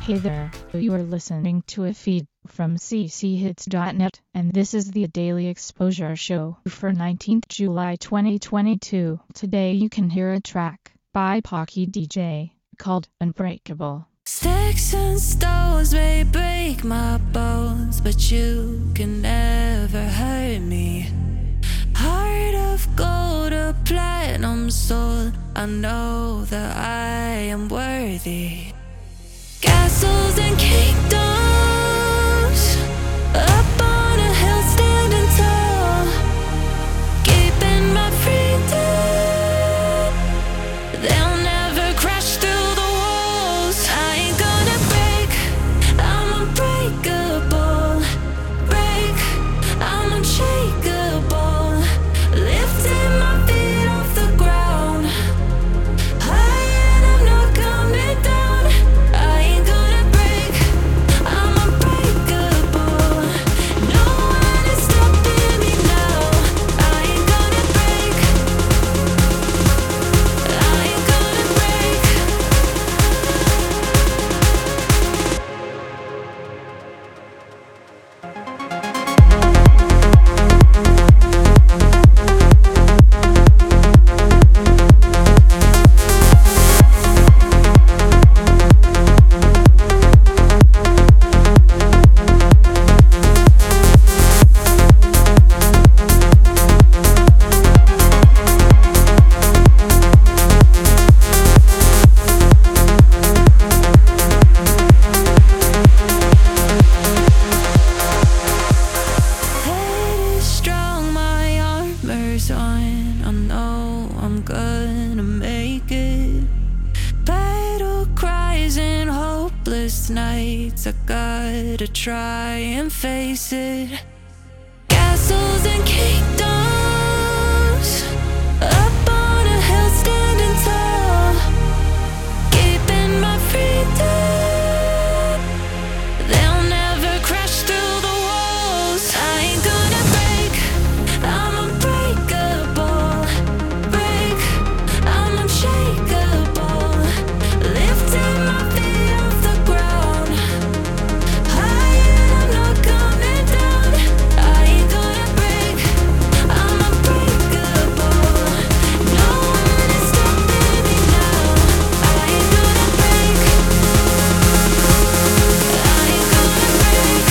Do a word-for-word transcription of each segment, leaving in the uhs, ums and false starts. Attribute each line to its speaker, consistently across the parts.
Speaker 1: Hey there, you are listening to a feed from c c hits dot net, and this is the Daily Exposure Show for nineteenth of July twenty twenty-two. Today you can hear a track by Pocky D J called Unbreakable.
Speaker 2: Sticks and stones may break my bones, but you can never hurt me. Heart of gold, a platinum soul, I know that I am worthy. Castles and kingdoms, up on a hill standing tall, keeping my freedom. They'll never crash through the walls. I ain't gonna break, I'm unbreakable. Break, I'm unshakable. Lifting my feet off the ground, high and I'm not coming down. I ain't gonna break, I'm unbreakable. No one is stopping me now. I ain't gonna break, I ain't gonna break. Head is strong, my armor's on. I know I'm gonna make it. Battle cries and hopeless nights, I gotta try and face it. Castles and kingdoms, up on a hill standing tall, keeping my freedom. They'll never crash through the walls. I ain't gonna break, I'm unbreakable. Break, I'm unshakable. Lifting my feet off the ground, high and I'm not coming down. I ain't gonna break, I'm unbreakable. No one is stopping me now. I ain't gonna break, I ain't gonna break.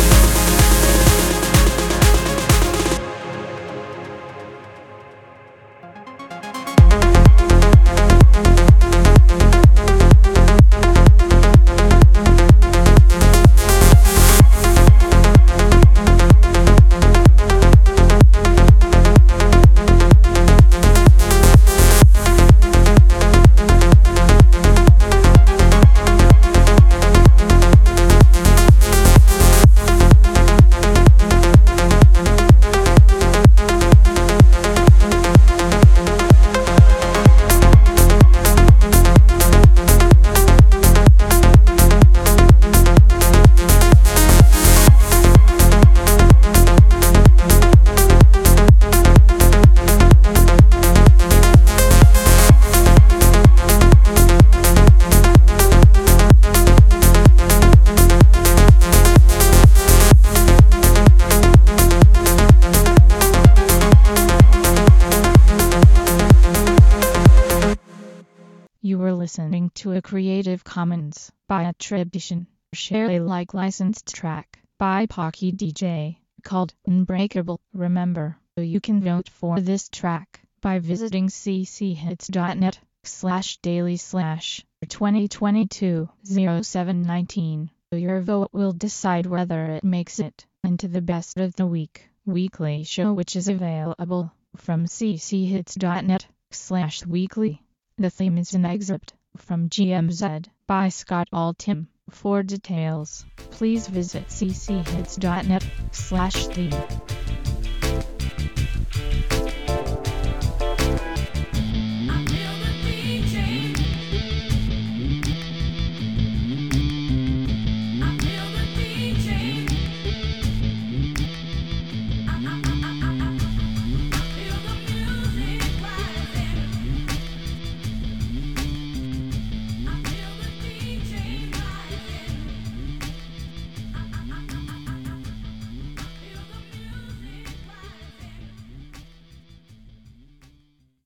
Speaker 1: You were listening to a Creative Commons by attribution, share Alike licensed track by Pocky D J called Unbreakable. Remember, you can vote for this track by visiting c c hits dot net slash daily slash twenty twenty-two oh seven nineteen. Your vote will decide whether it makes it into the best of the week weekly show, which is available from c c hits dot net slash weekly. The theme is an excerpt from G M Z by Scott Altham. For details, please visit c c hits dot net slash theme.